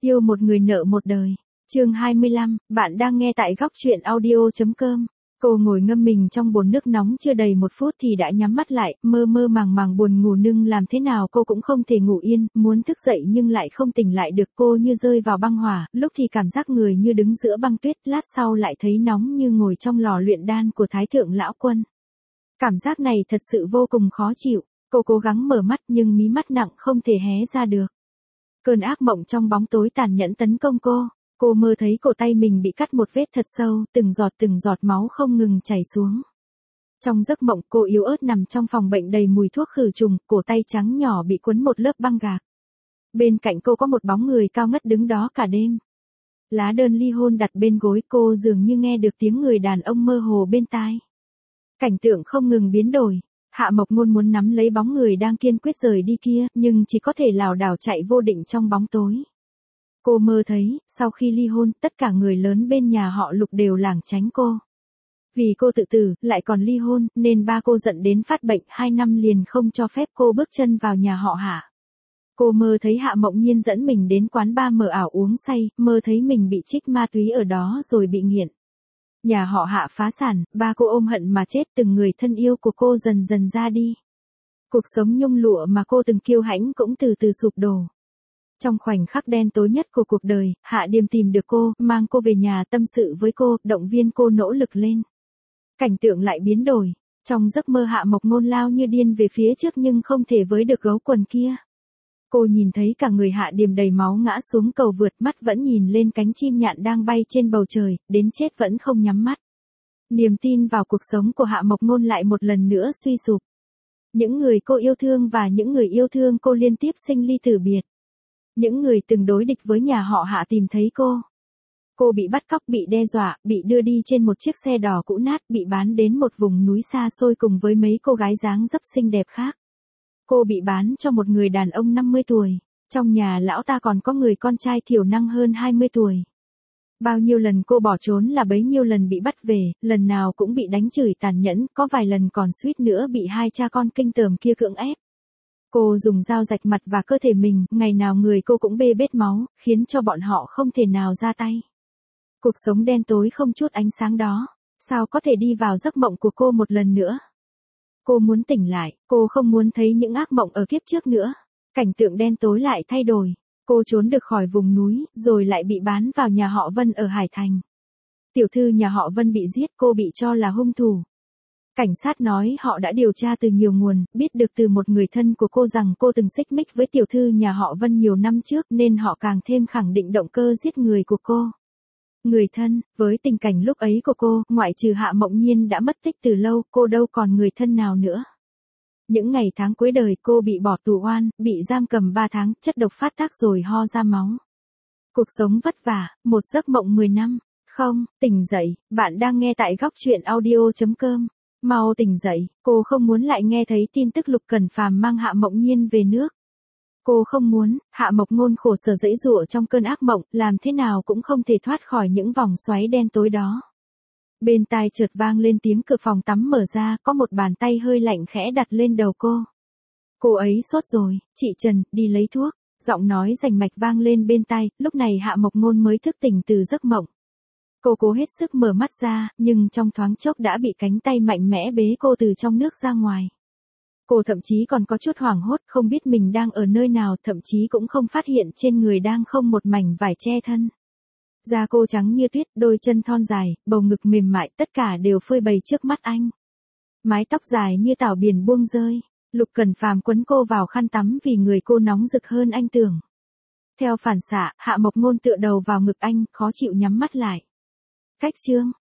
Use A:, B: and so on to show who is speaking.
A: Yêu một người nợ một đời. Chương 25, bạn đang nghe tại góc truyện audio.com. Cô ngồi ngâm mình trong bồn nước nóng chưa đầy 1 phút thì đã nhắm mắt lại, mơ mơ màng màng buồn ngủ nhưng làm thế nào cô cũng không thể ngủ yên, muốn thức dậy nhưng lại không tỉnh lại được, cô như rơi vào băng hỏa, lúc thì cảm giác người như đứng giữa băng tuyết, lát sau lại thấy nóng như ngồi trong lò luyện đan của Thái Thượng Lão Quân. Cảm giác này thật sự vô cùng khó chịu, cô cố gắng mở mắt nhưng mí mắt nặng không thể hé ra được. Cơn ác mộng trong bóng tối tàn nhẫn tấn công cô mơ thấy cổ tay mình bị cắt một vết thật sâu, từng giọt máu không ngừng chảy xuống. Trong giấc mộng cô yếu ớt nằm trong phòng bệnh đầy mùi thuốc khử trùng, cổ tay trắng nhỏ bị quấn một lớp băng gạc. Bên cạnh cô có một bóng người cao ngất đứng đó cả đêm. Lá đơn ly hôn đặt bên gối, cô dường như nghe được tiếng người đàn ông mơ hồ bên tai. Cảnh tượng không ngừng biến đổi. Hạ Mộc Ngôn muốn nắm lấy bóng người đang kiên quyết rời đi kia, nhưng chỉ có thể lảo đảo chạy vô định trong bóng tối. Cô mơ thấy, sau khi ly hôn, tất cả người lớn bên nhà họ Lục đều lảng tránh cô. Vì cô tự tử, lại còn ly hôn, nên ba cô giận đến phát bệnh, 2 năm liền không cho phép cô bước chân vào nhà họ Hạ. Cô mơ thấy Hạ Mộng Nhiên dẫn mình đến quán bar mờ ảo uống say, mơ thấy mình bị trích ma túy ở đó rồi bị nghiện. Nhà họ Hạ phá sản, ba cô ôm hận mà chết, từng người thân yêu của cô dần dần ra đi. Cuộc sống nhung lụa mà cô từng kiêu hãnh cũng từ từ sụp đổ. Trong khoảnh khắc đen tối nhất của cuộc đời, Hạ Điềm tìm được cô, mang cô về nhà tâm sự với cô, động viên cô nỗ lực lên. Cảnh tượng lại biến đổi. Trong giấc mơ Hạ Mộc Ngôn lao như điên về phía trước nhưng không thể với được gấu quần kia. Cô nhìn thấy cả người Hạ Điềm đầy máu ngã xuống cầu vượt, mắt vẫn nhìn lên cánh chim nhạn đang bay trên bầu trời, đến chết vẫn không nhắm mắt. Niềm tin vào cuộc sống của Hạ Mộc Ngôn lại một lần nữa suy sụp. Những người cô yêu thương và những người yêu thương cô liên tiếp sinh ly tử biệt. Những người từng đối địch với nhà họ Hạ tìm thấy cô. Cô bị bắt cóc, bị đe dọa, bị đưa đi trên một chiếc xe đỏ cũ nát, bị bán đến một vùng núi xa xôi cùng với mấy cô gái dáng dấp xinh đẹp khác. Cô bị bán cho một người đàn ông 50 tuổi. Trong nhà lão ta còn có người con trai thiểu năng hơn 20 tuổi. Bao nhiêu lần cô bỏ trốn là bấy nhiêu lần bị bắt về, lần nào cũng bị đánh chửi tàn nhẫn, có vài lần còn suýt nữa bị hai cha con kinh tởm kia cưỡng ép. Cô dùng dao rạch mặt và cơ thể mình, ngày nào người cô cũng bê bết máu, khiến cho bọn họ không thể nào ra tay. Cuộc sống đen tối không chút ánh sáng đó, sao có thể đi vào giấc mộng của cô một lần nữa? Cô muốn tỉnh lại, cô không muốn thấy những ác mộng ở kiếp trước nữa. Cảnh tượng đen tối lại thay đổi. Cô trốn được khỏi vùng núi, rồi lại bị bán vào nhà họ Vân ở Hải Thành. Tiểu thư nhà họ Vân bị giết, cô bị cho là hung thủ. Cảnh sát nói họ đã điều tra từ nhiều nguồn, biết được từ một người thân của cô rằng cô từng xích mích với tiểu thư nhà họ Vân nhiều năm trước nên họ càng thêm khẳng định động cơ giết người của cô. Người thân, với tình cảnh lúc ấy của cô, ngoại trừ Hạ Mộng Nhiên đã mất tích từ lâu, cô đâu còn người thân nào nữa. Những ngày tháng cuối đời cô bị bỏ tù oan, bị giam cầm 3 tháng, chất độc phát tác rồi ho ra máu. Cuộc sống vất vả, một giấc mộng 10 năm. Không, tỉnh dậy, bạn đang nghe tại góc truyện audio.com. Mau tỉnh dậy, cô không muốn lại nghe thấy tin tức Lục Cẩn Phàm mang Hạ Mộng Nhiên về nước. Cô không muốn, Hạ Mộc Ngôn khổ sở giãy giụa trong cơn ác mộng, làm thế nào cũng không thể thoát khỏi những vòng xoáy đen tối đó. Bên tai chợt vang lên tiếng cửa phòng tắm mở ra, có một bàn tay hơi lạnh khẽ đặt lên đầu cô. Cô ấy sốt rồi, chị Trần, đi lấy thuốc. Giọng nói rành mạch vang lên bên tai, lúc này Hạ Mộc Ngôn mới thức tỉnh từ giấc mộng. Cô cố hết sức mở mắt ra, nhưng trong thoáng chốc đã bị cánh tay mạnh mẽ bế cô từ trong nước ra ngoài. Cô thậm chí còn có chút hoảng hốt, không biết mình đang ở nơi nào, thậm chí cũng không phát hiện trên người đang không một mảnh vải che thân. Da cô trắng như tuyết, đôi chân thon dài, bầu ngực mềm mại, tất cả đều phơi bày trước mắt anh. Mái tóc dài như tảo biển buông rơi. Lục Cẩn Phàm quấn cô vào khăn tắm vì người cô nóng rực hơn anh tưởng. Theo phản xạ, Hạ Mộc Ngôn tựa đầu vào ngực anh, khó chịu nhắm mắt lại. Cách chương